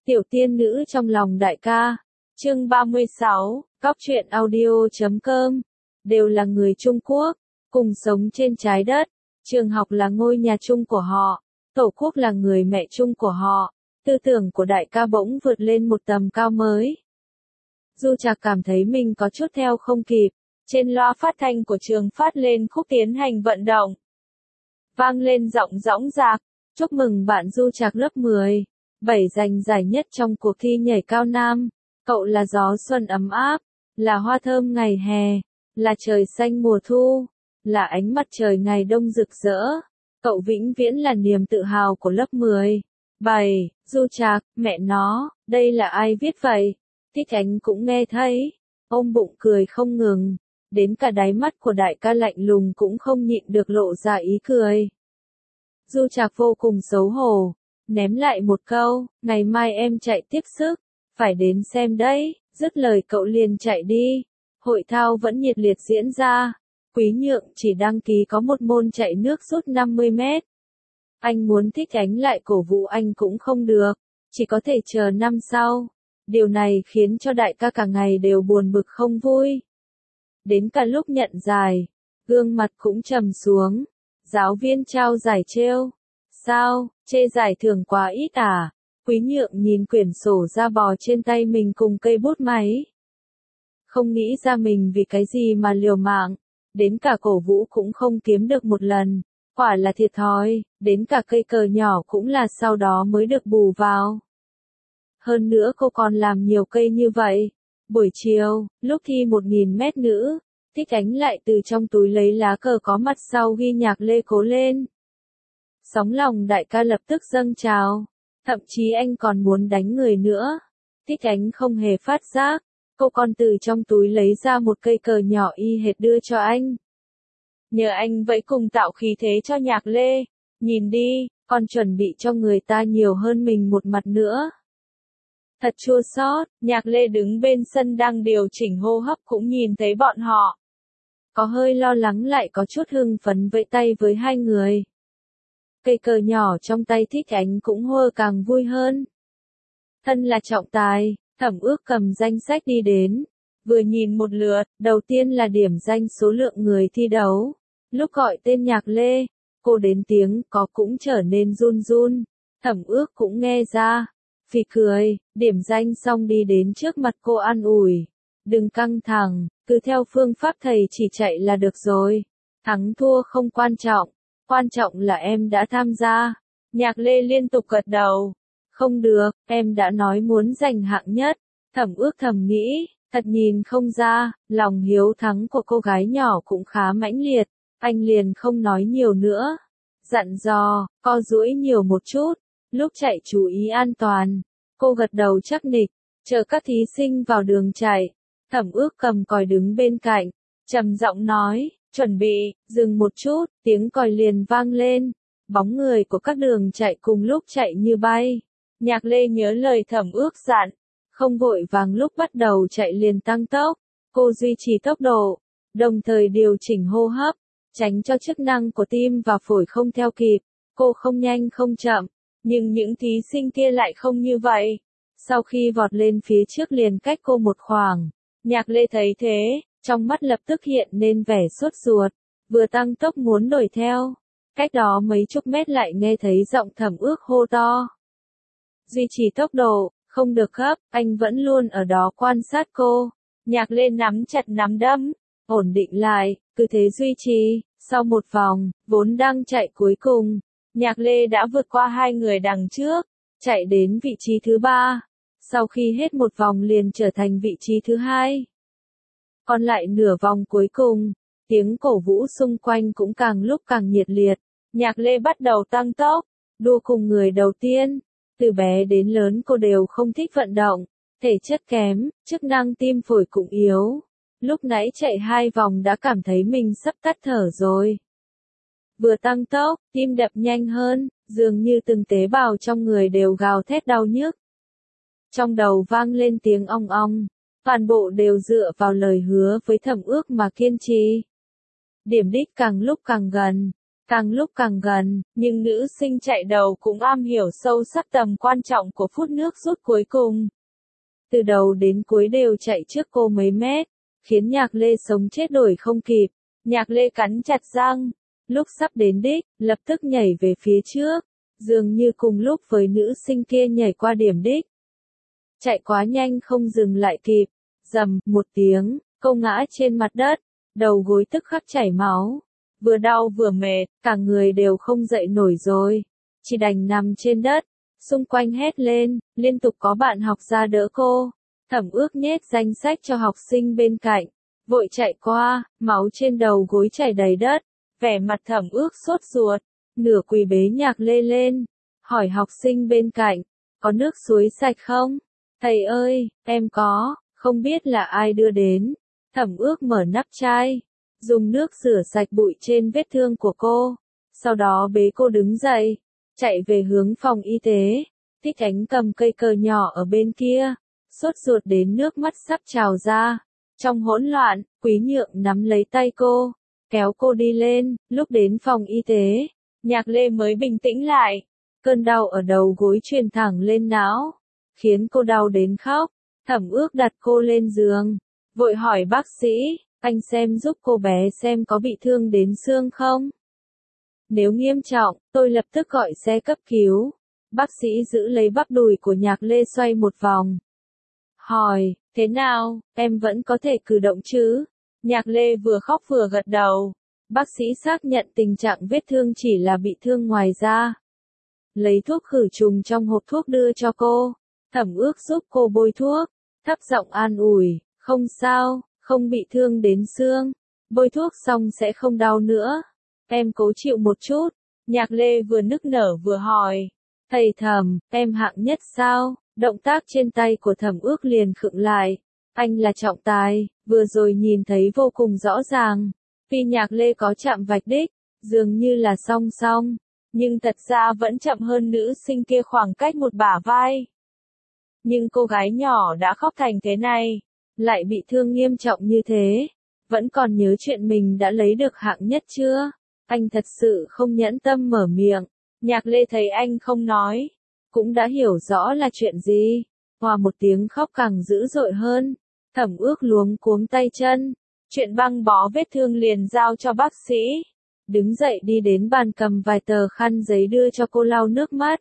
Tiểu tiên nữ trong lòng đại ca. Chương 36, Cóc truyện audio.com. Đều là người Trung Quốc, cùng sống trên trái đất. Trường học là ngôi nhà chung của họ, tổ quốc là người mẹ chung của họ. Tư tưởng của đại ca bỗng vượt lên một tầm cao mới. Du Trạc cảm thấy mình có chút theo không kịp. Trên loa phát thanh của trường phát lên khúc tiến hành vận động. Vang lên giọng dõng dạc, chúc mừng bạn Du Trạc lớp 10. 7 giành giải nhất trong cuộc thi nhảy cao nam. Cậu là gió xuân ấm áp, là hoa thơm ngày hè, là trời xanh mùa thu, là ánh mặt trời ngày đông rực rỡ. Cậu vĩnh viễn là niềm tự hào của lớp 10. 7. Du Trạc, mẹ nó, đây là ai viết vậy? Thích Ánh cũng nghe thấy, ôm bụng cười không ngừng, đến cả đáy mắt của đại ca lạnh lùng cũng không nhịn được lộ ra ý cười. Du Trạc vô cùng xấu hổ, ném lại một câu, ngày mai em chạy tiếp sức, phải đến xem đấy, dứt lời cậu liền chạy đi. Hội thao vẫn nhiệt liệt diễn ra, Quý Nhượng chỉ đăng ký có một môn chạy nước rút 50 mét. Anh muốn Thích Ánh lại cổ vũ anh cũng không được, chỉ có thể chờ năm sau. Điều này khiến cho đại ca cả ngày đều buồn bực không vui. Đến cả lúc nhận giải, gương mặt cũng trầm xuống. Giáo viên trao giải trêu. Sao, chê giải thưởng quá ít à? Quý Nhượng nhìn quyển sổ da bò trên tay mình cùng cây bút máy. Không nghĩ ra mình vì cái gì mà liều mạng, đến cả cổ vũ cũng không kiếm được một lần, quả là thiệt thòi, đến cả cây cờ nhỏ cũng là sau đó mới được bù vào. Hơn nữa cô còn làm nhiều cây như vậy. Buổi chiều, lúc thi 1000 mét nữ, Thích Ánh lại từ trong túi lấy lá cờ có mặt sau ghi nhạc Lê cố lên. Sóng lòng đại ca lập tức dâng trào, thậm chí anh còn muốn đánh người nữa. Thích Ánh không hề phát giác, cô còn từ trong túi lấy ra một cây cờ nhỏ y hệt đưa cho anh. Nhờ anh vẫy cùng tạo khí thế cho nhạc Lê, nhìn đi, còn chuẩn bị cho người ta nhiều hơn mình một mặt nữa. Thật chua xót, nhạc Lê đứng bên sân đang điều chỉnh hô hấp cũng nhìn thấy bọn họ. Có hơi lo lắng lại có chút hưng phấn vẫy tay với hai người. Cây cờ nhỏ trong tay Thích Ánh cũng hô càng vui hơn. Thân là trọng tài, Thẩm Ước cầm danh sách đi đến. Vừa nhìn một lượt, đầu tiên là điểm danh số lượng người thi đấu. Lúc gọi tên nhạc Lê, cô đến tiếng có cũng trở nên run run. Thẩm Ước cũng nghe ra. Phì cười, điểm danh xong đi đến trước mặt cô an ủi. Đừng căng thẳng, cứ theo phương pháp thầy chỉ chạy là được rồi. Thắng thua không quan trọng là em đã tham gia. Nhạc Lê liên tục gật đầu. Không được, em đã nói muốn giành hạng nhất. Thẩm Ước thầm nghĩ, thật nhìn không ra, lòng hiếu thắng của cô gái nhỏ cũng khá mãnh liệt. Anh liền không nói nhiều nữa. Dặn dò, co duỗi nhiều một chút. Lúc chạy chú ý an toàn. Cô gật đầu chắc nịch, chờ các thí sinh vào đường chạy. Thẩm Ước cầm còi đứng bên cạnh, trầm giọng nói, chuẩn bị, dừng một chút, tiếng còi liền vang lên. Bóng người của các đường chạy cùng lúc chạy như bay. Nhạc Lê nhớ lời Thẩm Ước dặn, không vội vàng lúc bắt đầu chạy liền tăng tốc. Cô duy trì tốc độ, đồng thời điều chỉnh hô hấp, tránh cho chức năng của tim và phổi không theo kịp. Cô không nhanh không chậm. Nhưng những thí sinh kia lại không như vậy. Sau khi vọt lên phía trước liền cách cô một khoảng, Nhạc Lê thấy thế, trong mắt lập tức hiện lên vẻ sốt ruột, vừa tăng tốc muốn đuổi theo. Cách đó mấy chục mét lại nghe thấy giọng Thẩm Ước hô to. Duy trì tốc độ, không được gấp, anh vẫn luôn ở đó quan sát cô. Nhạc Lê nắm chặt nắm đấm, ổn định lại, cứ thế duy trì. Sau một vòng, vốn đang chạy cuối cùng, Nhạc Lê đã vượt qua hai người đằng trước, chạy đến vị trí thứ 3. Sau khi hết một vòng liền trở thành vị trí thứ 2. Còn lại nửa vòng cuối cùng, tiếng cổ vũ xung quanh cũng càng lúc càng nhiệt liệt. Nhạc Lê bắt đầu tăng tốc, đua cùng người đầu tiên. Từ bé đến lớn cô đều không thích vận động, thể chất kém, chức năng tim phổi cũng yếu. Lúc nãy chạy 2 vòng đã cảm thấy mình sắp tắt thở rồi. Vừa tăng tốc, tim đập nhanh hơn, dường như từng tế bào trong người đều gào thét đau nhức. Trong đầu vang lên tiếng ong ong, toàn bộ đều dựa vào lời hứa với Thẩm Ước mà kiên trì. Điểm đích càng lúc càng gần, càng lúc càng gần, nhưng nữ sinh chạy đầu cũng am hiểu sâu sắc tầm quan trọng của phút nước rút cuối cùng. Từ đầu đến cuối đều chạy trước cô mấy mét, khiến Nhạc Lê sống chết đổi không kịp. Nhạc Lê cắn chặt răng, lúc sắp đến đích, lập tức nhảy về phía trước, dường như cùng lúc với nữ sinh kia nhảy qua điểm đích. Chạy quá nhanh không dừng lại kịp, rầm một tiếng, cô ngã trên mặt đất, đầu gối tức khắc chảy máu, vừa đau vừa mệt, cả người đều không dậy nổi rồi, chỉ đành nằm trên đất, xung quanh hét lên, liên tục có bạn học ra đỡ cô. Thẩm Ước nhét danh sách cho học sinh bên cạnh, vội chạy qua, máu trên đầu gối chảy đầy đất, vẻ mặt Thẩm Ước sốt ruột, nửa quỳ bế Nhạc Lê lên, hỏi học sinh bên cạnh, có nước suối sạch không? Thầy ơi, em có, không biết là ai đưa đến. Thẩm Ước mở nắp chai, dùng nước rửa sạch bụi trên vết thương của cô, sau đó bế cô đứng dậy, chạy về hướng phòng y tế. Thích Ánh cầm cây cờ nhỏ ở bên kia, sốt ruột đến nước mắt sắp trào ra. Trong hỗn loạn, Quý Nhượng nắm lấy tay cô, kéo cô đi lên. Lúc đến phòng y tế, Nhạc Lê mới bình tĩnh lại. Cơn đau ở đầu gối truyền thẳng lên não, khiến cô đau đến khóc. Thẩm Ước đặt cô lên giường, vội hỏi bác sĩ, anh xem giúp cô bé xem có bị thương đến xương không? Nếu nghiêm trọng, tôi lập tức gọi xe cấp cứu. Bác sĩ giữ lấy bắp đùi của Nhạc Lê xoay một vòng. Hỏi, thế nào, em vẫn có thể cử động chứ? Nhạc Lê vừa khóc vừa gật đầu. Bác sĩ xác nhận tình trạng vết thương chỉ là bị thương ngoài da. Lấy thuốc khử trùng trong hộp thuốc đưa cho cô. Thẩm Ước giúp cô bôi thuốc, thấp giọng an ủi, không sao, không bị thương đến xương. Bôi thuốc xong sẽ không đau nữa. Em cố chịu một chút. Nhạc Lê vừa nức nở vừa hỏi, thầy Thẩm, em hạng nhất sao? Động tác trên tay của Thẩm Ước liền khựng lại. Anh là trọng tài, vừa rồi nhìn thấy vô cùng rõ ràng. Vì Nhạc Lê có chạm vạch đích, dường như là song song, nhưng thật ra vẫn chậm hơn nữ sinh kia khoảng cách một bả vai. Nhưng cô gái nhỏ đã khóc thành thế này, lại bị thương nghiêm trọng như thế, vẫn còn nhớ chuyện mình đã lấy được hạng nhất chưa? Anh thật sự không nhẫn tâm mở miệng. Nhạc Lê thấy anh không nói, cũng đã hiểu rõ là chuyện gì. Hòa một tiếng khóc càng dữ dội hơn. Thẩm Ước luống cuống tay chân, chuyện băng bó vết thương liền giao cho bác sĩ. Đứng dậy đi đến bàn cầm vài tờ khăn giấy đưa cho cô lau nước mắt.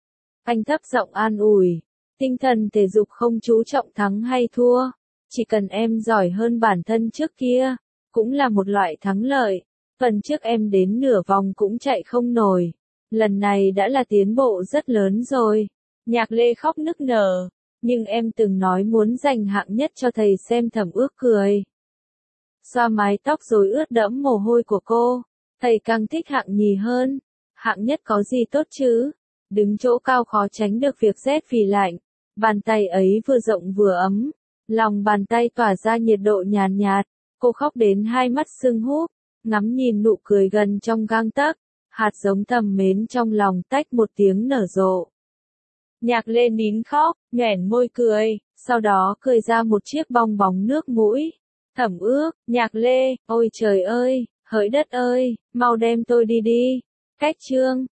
Anh thấp giọng an ủi, tinh thần thể dục không chú trọng thắng hay thua, chỉ cần em giỏi hơn bản thân trước kia, cũng là một loại thắng lợi. Phần trước em đến nửa vòng cũng chạy không nổi, lần này đã là tiến bộ rất lớn rồi. Nhạc Lê khóc nức nở, nhưng em từng nói muốn giành hạng nhất cho thầy xem. Thẩm Ước cười, xoa mái tóc rồi ướt đẫm mồ hôi của cô. Thầy càng thích hạng nhì hơn. Hạng nhất có gì tốt chứ? Đứng chỗ cao khó tránh được việc rét vì lạnh. Bàn tay ấy vừa rộng vừa ấm. Lòng bàn tay tỏa ra nhiệt độ nhàn nhạt. Cô khóc đến hai mắt sưng húp. Ngắm nhìn nụ cười gần trong gang tấc. Hạt giống thầm mến trong lòng tách một tiếng nở rộ. Nhạc Lê nín khóc, nhoẻn môi cười, sau đó cười ra một chiếc bong bóng nước mũi. Thẩm Ước, Nhạc Lê, ôi trời ơi, hỡi đất ơi, mau đem tôi đi đi. Cách chương